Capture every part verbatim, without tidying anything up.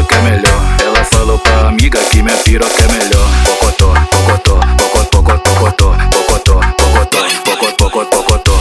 piroca é melhor. Ela falou pra amiga que minha piroca é melhor. Pocotó, pocotó, pocotó, pocotó, pocotó, pocotó, pocotó, pocotó, pocotó.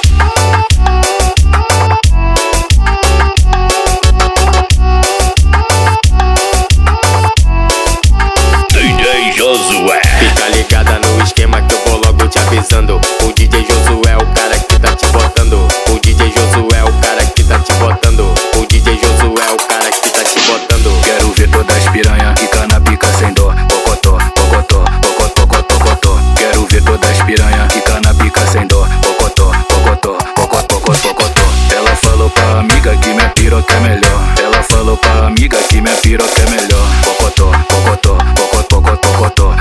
D J Josué. Fica ligada no esquema que eu vou logo te avisando. O D J Josué é o cara que tá te botando. O D J Josué é o cara que tá te botando. O D J Josué é o cara que tá te botando. Quero ver todas as piranha quica na pica sem dó. Pocotó, pocotó, pocotó, pocotó, pocotó. Quero ver todas as piranha quica na pica sem dó. Pocotó, pocotó, pocotó, pocotó, pocotó. Ela falou pra amiga que minha piroca é melhor. Ela falou pra amiga que minha piroca é melhor. Pocotó, pocotó, pocotó, pocotó, pocotó.